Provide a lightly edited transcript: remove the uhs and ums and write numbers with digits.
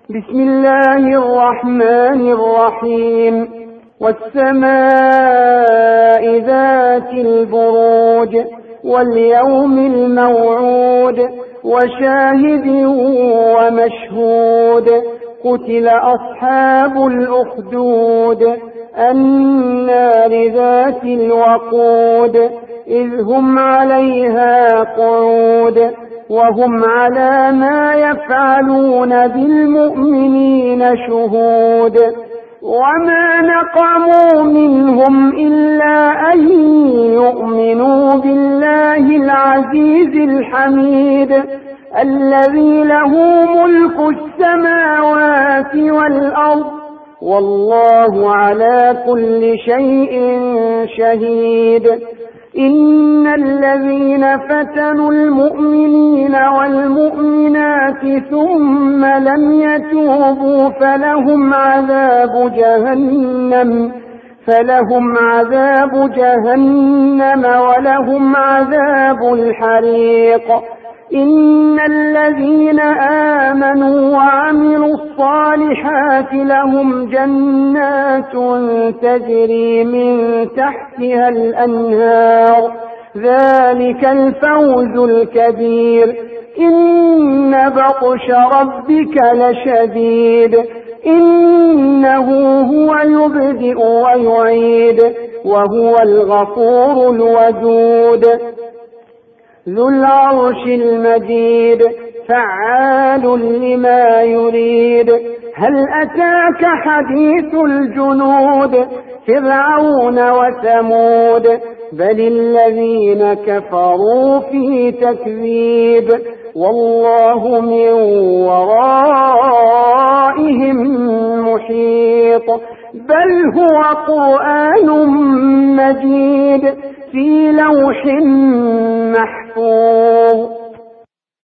بسم الله الرحمن الرحيم. والسماء ذات البروج واليوم الموعود وشاهد ومشهود. قتل أصحاب الأخدود النار ذات الوقود إذ هم عليها قعود وهم على ما يفعلون بالمؤمنين شهود. وما نقموا منهم إلا أن يؤمنوا بالله العزيز الحميد الذي له ملك السماوات والأرض والله على كل شيء شهيد. إن الذين فتنوا المؤمنين والمؤمنات ثم لم يتوبوا فلهم عذاب جهنم ولهم عذاب الحريق. إن الذين آمنوا وعملوا الصالحات لهم جنات تجري من تحتها الأنهار ذلك الفوز الكبير. إن بطش ربك لشديد إنه هو يبدئ ويعيد وهو الغفور الودود ذو العرش المجيد فعال لما يريد. هل أتاك حديث الجنود فرعون وثمود بل الذين كفروا في تكذيب والله من ورائهم محيط. بل هو قرآن مجيد في لوح محفوظ